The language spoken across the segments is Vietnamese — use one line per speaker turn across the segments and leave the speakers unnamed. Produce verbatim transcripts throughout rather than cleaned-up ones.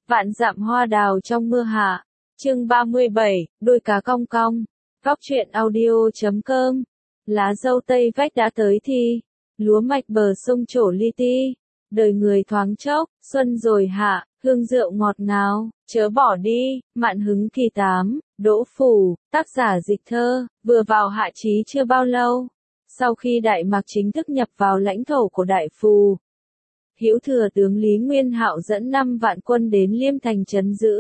Vạn dặm hoa đào trong mưa hạ. Chương ba mươi bảy, đôi cá cong cong. Góc truyện audio chấm com. Lá dâu tây vách đã tới thi. Lúa mạch bờ sông trổ li ti. Đời người thoáng chốc, xuân rồi hạ, hương rượu ngọt ngào, chớ bỏ đi, mạn hứng kỳ tám, Đỗ Phủ, tác giả dịch thơ, vừa vào hạ chí chưa bao lâu. Sau khi Đại Mạc chính thức nhập vào lãnh thổ của Đại Phù, Hữu thừa tướng Lý Nguyên Hạo dẫn năm vạn quân đến Liêm Thành trấn giữ.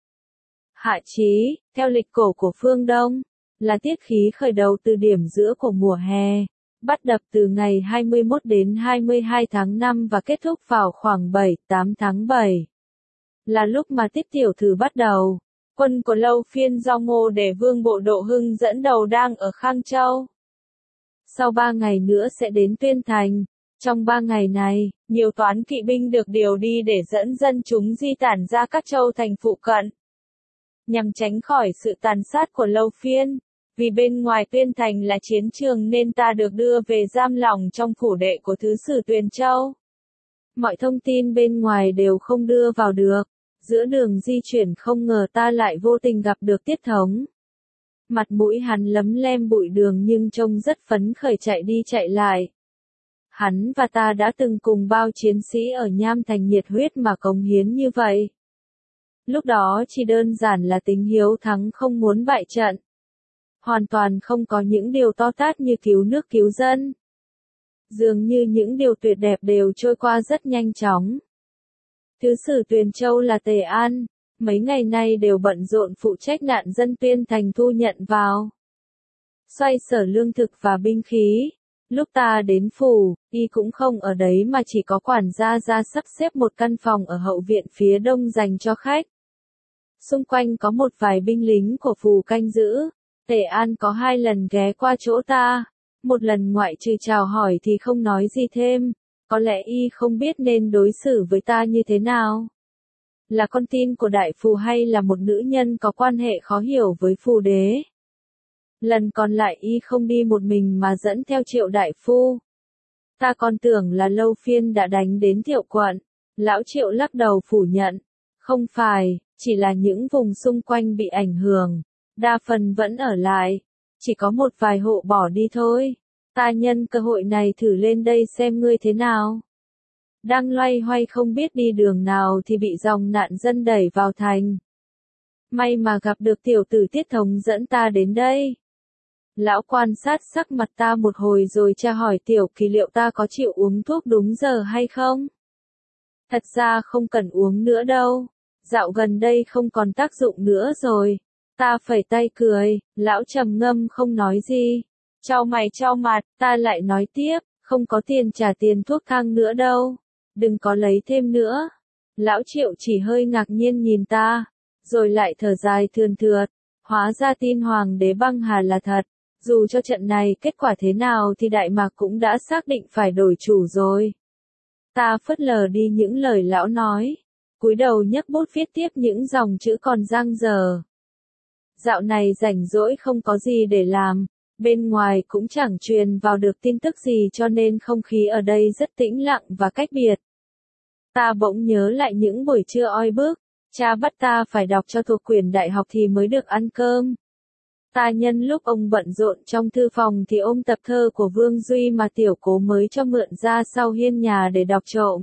Hạ chí, theo lịch cổ của phương Đông, là tiết khí khởi đầu từ điểm giữa của mùa hè, bắt đập từ ngày hai mươi mốt đến hai mươi hai tháng năm và kết thúc vào khoảng bảy tám tháng bảy. Là lúc mà tiết tiểu thử bắt đầu. Quân của Lâu Phiên do Ngô Đề Vương Bộ Độ Hưng dẫn đầu đang ở Khang Châu. Sau ba ngày nữa sẽ đến Tuyên Thành. Trong ba ngày này, nhiều toán kỵ binh được điều đi để dẫn dân chúng di tản ra các châu thành phụ cận. Nhằm tránh khỏi sự tàn sát của Lâu Phiên, vì bên ngoài Tuyên Thành là chiến trường nên ta được đưa về giam lỏng trong phủ đệ của Thứ sử Tuyền Châu. Mọi thông tin bên ngoài đều không đưa vào được. Giữa đường di chuyển không ngờ ta lại vô tình gặp được Tiết Thống. Mặt mũi hắn lấm lem bụi đường nhưng trông rất phấn khởi chạy đi chạy lại. Hắn và ta đã từng cùng bao chiến sĩ ở Nham Thành nhiệt huyết mà cống hiến như vậy. Lúc đó chỉ đơn giản là tính hiếu thắng không muốn bại trận. Hoàn toàn không có những điều to tát như cứu nước cứu dân. Dường như những điều tuyệt đẹp đều trôi qua rất nhanh chóng. Thứ sử Tuyền Châu là Tề An, mấy ngày nay đều bận rộn phụ trách nạn dân Tuyên Thành thu nhận vào. Xoay sở lương thực và binh khí. Lúc ta đến phủ, y cũng không ở đấy mà chỉ có quản gia ra sắp xếp một căn phòng ở hậu viện phía đông dành cho khách. Xung quanh có một vài binh lính của phủ canh giữ. Tề An có hai lần ghé qua chỗ ta. Một lần ngoại trừ chào hỏi thì không nói gì thêm. Có lẽ y không biết nên đối xử với ta như thế nào. Là con tin của đại phù hay là một nữ nhân có quan hệ khó hiểu với phù đế. Lần còn lại y không đi một mình mà dẫn theo Triệu đại phu. Ta còn tưởng là Lâu Phiên đã đánh đến Thiệu quận. Lão Triệu lắc đầu phủ nhận. Không phải, chỉ là những vùng xung quanh bị ảnh hưởng. Đa phần vẫn ở lại. Chỉ có một vài hộ bỏ đi thôi. Ta nhân cơ hội này thử lên đây xem ngươi thế nào. Đang loay hoay không biết đi đường nào thì bị dòng nạn dân đẩy vào thành. May mà gặp được tiểu tử Tiết Thống dẫn ta đến đây. Lão quan sát sắc mặt ta một hồi rồi tra hỏi tiểu kỳ liệu ta có chịu uống thuốc đúng giờ hay không. Thật ra không cần uống nữa đâu. Dạo gần đây không còn tác dụng nữa rồi. Ta phẩy tay cười, lão trầm ngâm không nói gì. Chau mày chau mặt, ta lại nói tiếp, không có tiền trả tiền thuốc thang nữa đâu. Đừng có lấy thêm nữa. Lão Triệu chỉ hơi ngạc nhiên nhìn ta, rồi lại thở dài thườn thượt. Hóa ra tin Hoàng đế băng hà là thật. Dù cho trận này kết quả thế nào thì Đại Mạc cũng đã xác định phải đổi chủ rồi. Ta phớt lờ đi những lời lão nói. Cúi đầu nhấc bút viết tiếp những dòng chữ còn dang dở. Dạo này rảnh rỗi không có gì để làm. Bên ngoài cũng chẳng truyền vào được tin tức gì cho nên không khí ở đây rất tĩnh lặng và cách biệt. Ta bỗng nhớ lại những buổi trưa oi bức, cha bắt ta phải đọc cho thuộc quyển đại học thì mới được ăn cơm. Ta nhân lúc ông bận rộn trong thư phòng thì ôm tập thơ của Vương Duy mà tiểu cố mới cho mượn ra sau hiên nhà để đọc trộm.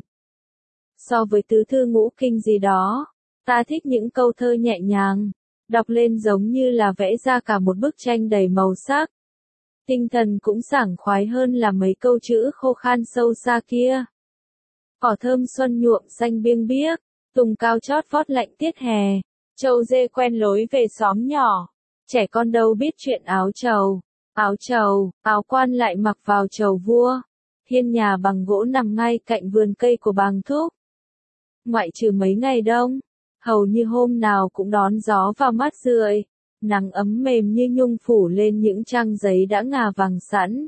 So với tứ thư ngũ kinh gì đó, ta thích những câu thơ nhẹ nhàng, đọc lên giống như là vẽ ra cả một bức tranh đầy màu sắc. Tinh thần cũng sảng khoái hơn là mấy câu chữ khô khan sâu xa kia. Cỏ thơm xuân nhuộm xanh biêng biếc, tùng cao chót vót lạnh tiết hè, trâu dê quen lối về xóm nhỏ, trẻ con đâu biết chuyện áo trầu, áo trầu, áo quan lại mặc vào trầu vua, hiên nhà bằng gỗ nằm ngay cạnh vườn cây của Bàng Thúc. Ngoại trừ mấy ngày đông, hầu như hôm nào cũng đón gió vào mát rượi. Nắng ấm mềm như nhung phủ lên những trang giấy đã ngà vàng sẵn.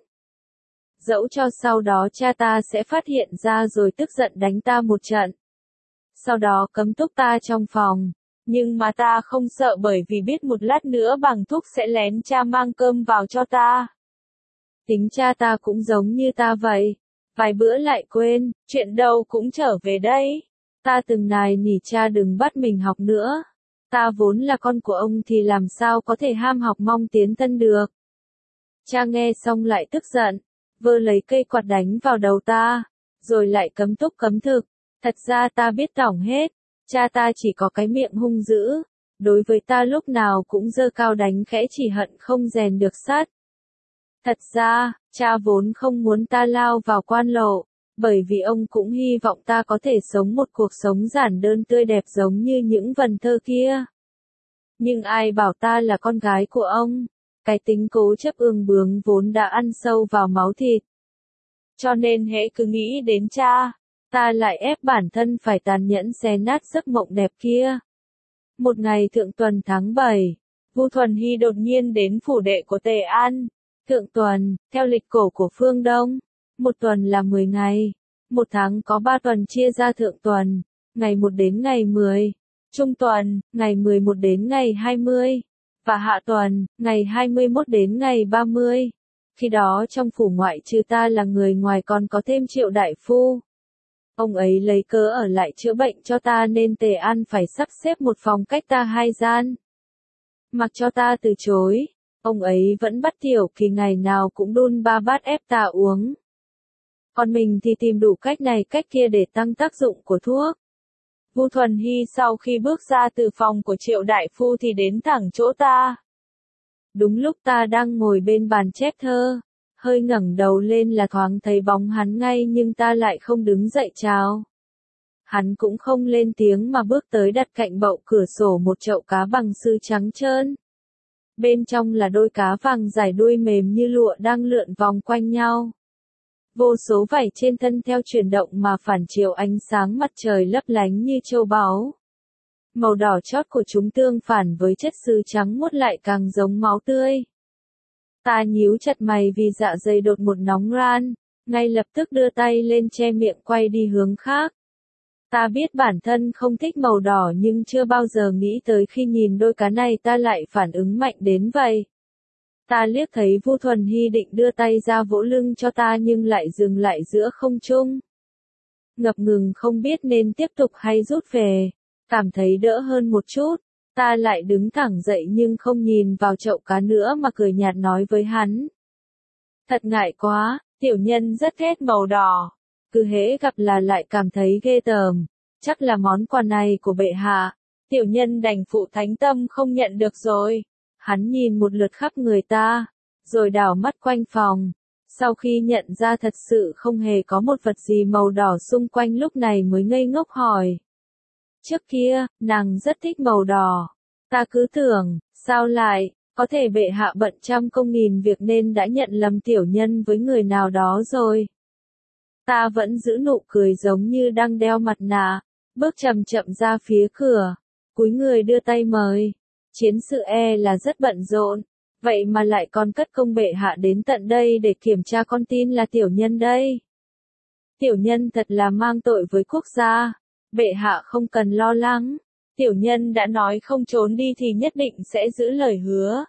Dẫu cho sau đó cha ta sẽ phát hiện ra rồi tức giận đánh ta một trận. Sau đó cấm túc ta trong phòng. Nhưng mà ta không sợ bởi vì biết một lát nữa Bàng Thúc sẽ lén cha mang cơm vào cho ta. Tính cha ta cũng giống như ta vậy. Vài bữa lại quên, chuyện đâu cũng trở về đây. Ta từng nài nỉ cha đừng bắt mình học nữa. Ta vốn là con của ông thì làm sao có thể ham học mong tiến thân được. Cha nghe xong lại tức giận, vơ lấy cây quạt đánh vào đầu ta, rồi lại cấm túc cấm thực. Thật ra ta biết tổng hết, cha ta chỉ có cái miệng hung dữ, đối với ta lúc nào cũng giơ cao đánh khẽ chỉ hận không rèn được sắt. Thật ra, cha vốn không muốn ta lao vào quan lộ, bởi vì ông cũng hy vọng ta có thể sống một cuộc sống giản đơn tươi đẹp giống như những vần thơ kia. Nhưng ai bảo ta là con gái của ông, cái tính cố chấp ương bướng vốn đã ăn sâu vào máu thịt. Cho nên hễ cứ nghĩ đến cha, ta lại ép bản thân phải tàn nhẫn xé nát giấc mộng đẹp kia. Một ngày thượng tuần tháng bảy, Vu Thuần Hy đột nhiên đến phủ đệ của Tề An. Thượng tuần, theo lịch cổ của phương Đông, một tuần là mười ngày, một tháng có ba tuần chia ra thượng tuần, ngày một đến ngày mười, trung tuần, ngày mười một đến ngày hai mươi, và hạ tuần, ngày hai mươi mốt đến ngày ba mươi. Khi đó trong phủ ngoại trừ ta là người ngoài còn có thêm Triệu đại phu. Ông ấy lấy cớ ở lại chữa bệnh cho ta nên Tề An phải sắp xếp một phòng cách ta hai gian. Mặc cho ta từ chối, ông ấy vẫn bắt Tiểu Kỳ ngày nào cũng đun ba bát ép ta uống. Còn mình thì tìm đủ cách này cách kia để tăng tác dụng của thuốc. Vu Thuần Hy sau khi bước ra từ phòng của Triệu đại phu thì đến thẳng chỗ ta. Đúng lúc ta đang ngồi bên bàn chép thơ, hơi ngẩng đầu lên là thoáng thấy bóng hắn ngay nhưng ta lại không đứng dậy chào. Hắn cũng không lên tiếng mà bước tới đặt cạnh bậu cửa sổ một chậu cá bằng sứ trắng trơn. Bên trong là đôi cá vàng dài đuôi mềm như lụa đang lượn vòng quanh nhau. Vô số vảy trên thân theo chuyển động mà phản chiếu ánh sáng mặt trời lấp lánh như châu báu. Màu đỏ chót của chúng tương phản với chất sứ trắng muốt lại càng giống máu tươi. Ta nhíu chặt mày vì dạ dày đột một nóng ran, ngay lập tức đưa tay lên che miệng quay đi hướng khác. Ta biết bản thân không thích màu đỏ nhưng chưa bao giờ nghĩ tới khi nhìn đôi cá này ta lại phản ứng mạnh đến vậy. Ta liếc thấy Vu Thuần Hy định đưa tay ra vỗ lưng cho ta nhưng lại dừng lại giữa không trung. Ngập ngừng không biết nên tiếp tục hay rút về, cảm thấy đỡ hơn một chút, ta lại đứng thẳng dậy nhưng không nhìn vào chậu cá nữa mà cười nhạt nói với hắn. Thật ngại quá, tiểu nhân rất ghét màu đỏ, cứ hễ gặp là lại cảm thấy ghê tởm, chắc là món quà này của bệ hạ, tiểu nhân đành phụ thánh tâm không nhận được rồi. Hắn nhìn một lượt khắp người ta, rồi đảo mắt quanh phòng, sau khi nhận ra thật sự không hề có một vật gì màu đỏ xung quanh lúc này mới ngây ngốc hỏi. Trước kia, nàng rất thích màu đỏ, ta cứ tưởng, sao lại, có thể bệ hạ bận trăm công nghìn việc nên đã nhận lầm tiểu nhân với người nào đó rồi. Ta vẫn giữ nụ cười giống như đang đeo mặt nạ, bước chậm chậm ra phía cửa, cúi người đưa tay mời. Chiến sự e là rất bận rộn, vậy mà lại còn cất công bệ hạ đến tận đây để kiểm tra con tin là tiểu nhân đây. Tiểu nhân thật là mang tội với quốc gia, bệ hạ không cần lo lắng, tiểu nhân đã nói không trốn đi thì nhất định sẽ giữ lời hứa.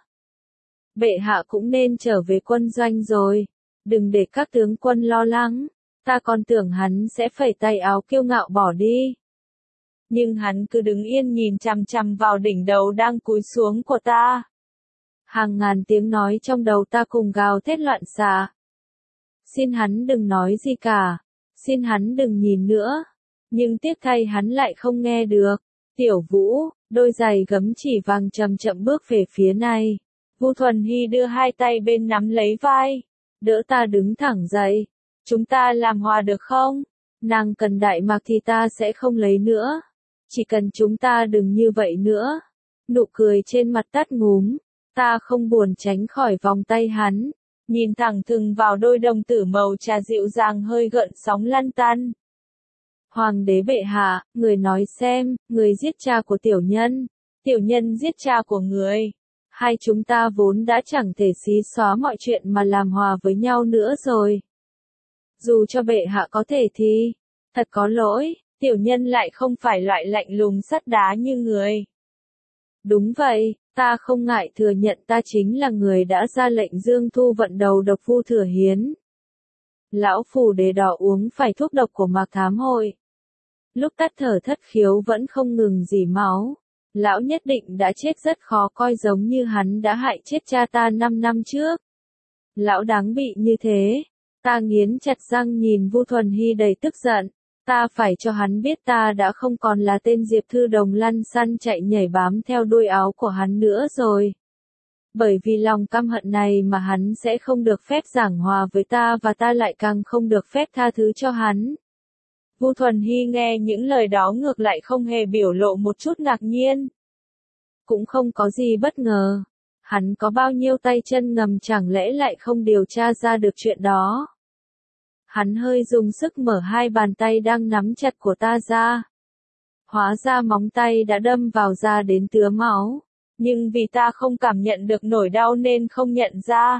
Bệ hạ cũng nên trở về quân doanh rồi, đừng để các tướng quân lo lắng, ta còn tưởng hắn sẽ phẩy tay áo kiêu ngạo bỏ đi. Nhưng hắn cứ đứng yên nhìn chằm chằm vào đỉnh đầu đang cúi xuống của ta. Hàng ngàn tiếng nói trong đầu ta cùng gào thét loạn xạ. Xin hắn đừng nói gì cả, xin hắn đừng nhìn nữa. Nhưng tiếc thay hắn lại không nghe được. Tiểu Vũ, đôi giày gấm chỉ vàng chậm chậm bước về phía này. Vu Thuần Hy đưa hai tay bên nắm lấy vai, đỡ ta đứng thẳng dậy. Chúng ta làm hòa được không? Nàng cần đại mạc thì ta sẽ không lấy nữa. Chỉ cần chúng ta đừng như vậy nữa. Nụ cười trên mặt tắt ngúm, ta không buồn tránh khỏi vòng tay hắn, nhìn thẳng thừng vào đôi đồng tử màu trà dịu dàng hơi gợn sóng lăn tăn. Hoàng đế bệ hạ, người nói xem, người giết cha của tiểu nhân, tiểu nhân giết cha của người. Hai chúng ta vốn đã chẳng thể xí xóa mọi chuyện mà làm hòa với nhau nữa rồi. Dù cho bệ hạ có thể thì, thật có lỗi. Tiểu nhân lại không phải loại lạnh lùng sắt đá như người. Đúng vậy, ta không ngại thừa nhận ta chính là người đã ra lệnh dương thu vận đầu độc Vu Thừa Hiến. Lão phủ đế đỏ uống phải thuốc độc của Mạc Thám Hội. lúc tắt thở thất khiếu vẫn không ngừng rỉ máu. Lão nhất định đã chết rất khó coi, giống như hắn đã hại chết cha ta năm năm trước. Lão đáng bị như thế. Ta nghiến chặt răng nhìn Vu Thuần Hy đầy tức giận. Ta phải cho hắn biết ta đã không còn là tên Diệp Thư Đồng lăn xăn chạy nhảy bám theo đuôi áo của hắn nữa rồi. Bởi vì lòng căm hận này mà hắn sẽ không được phép giảng hòa với ta, và ta lại càng không được phép tha thứ cho hắn. Vu Thuần Hy nghe những lời đó ngược lại không hề biểu lộ một chút ngạc nhiên. Cũng không có gì bất ngờ. Hắn có bao nhiêu tay chân ngầm, chẳng lẽ lại không điều tra ra được chuyện đó. Hắn hơi dùng sức mở hai bàn tay đang nắm chặt của ta ra. Hóa ra móng tay đã đâm vào da đến tứa máu. Nhưng vì ta không cảm nhận được nổi đau nên không nhận ra.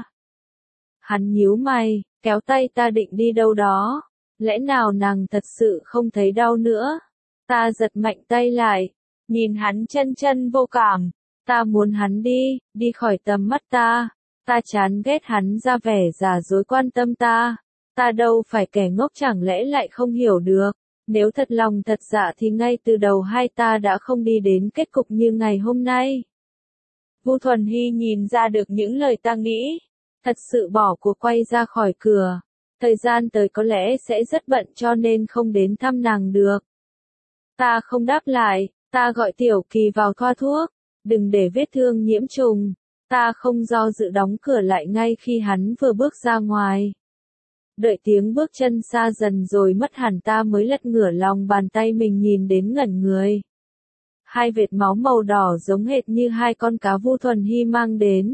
Hắn nhíu mày, kéo tay ta định đi đâu đó. Lẽ nào nàng thật sự không thấy đau nữa? Ta giật mạnh tay lại, nhìn hắn chân chân vô cảm. Ta muốn hắn đi, đi khỏi tầm mắt ta. Ta chán ghét hắn ra vẻ giả dối quan tâm ta. Ta đâu phải kẻ ngốc, chẳng lẽ lại không hiểu được. Nếu thật lòng thật dạ thì ngay từ đầu hai ta đã không đi đến kết cục như ngày hôm nay. Vu Thuần Hy nhìn ra được những lời ta nghĩ. Thật sự bỏ cuộc quay ra khỏi cửa. Thời gian tới có lẽ sẽ rất bận cho nên không đến thăm nàng được. Ta không đáp lại, ta gọi Tiểu Kỳ vào thoa thuốc. Đừng để vết thương nhiễm trùng. Ta không do dự đóng cửa lại ngay khi hắn vừa bước ra ngoài. Đợi tiếng bước chân xa dần rồi mất hẳn, ta mới lật ngửa lòng bàn tay mình nhìn đến ngẩn người. Hai vệt máu màu đỏ giống hệt như hai con cá Vu Thuần Hy mang đến.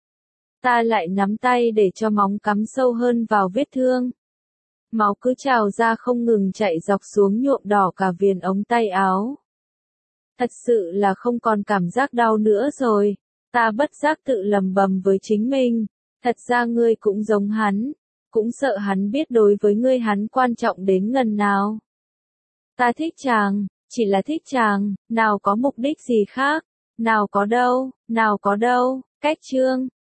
Ta lại nắm tay để cho móng cắm sâu hơn vào vết thương. Máu cứ trào ra không ngừng chạy dọc xuống nhuộm đỏ cả viền ống tay áo. Thật sự là không còn cảm giác đau nữa rồi. Ta bất giác tự lầm bầm với chính mình. Thật ra ngươi cũng giống hắn. Cũng sợ hắn biết đối với ngươi hắn quan trọng đến ngần nào. Ta thích chàng, chỉ là thích chàng, nào có mục đích gì khác. Nào có đâu, nào có đâu. Cách chương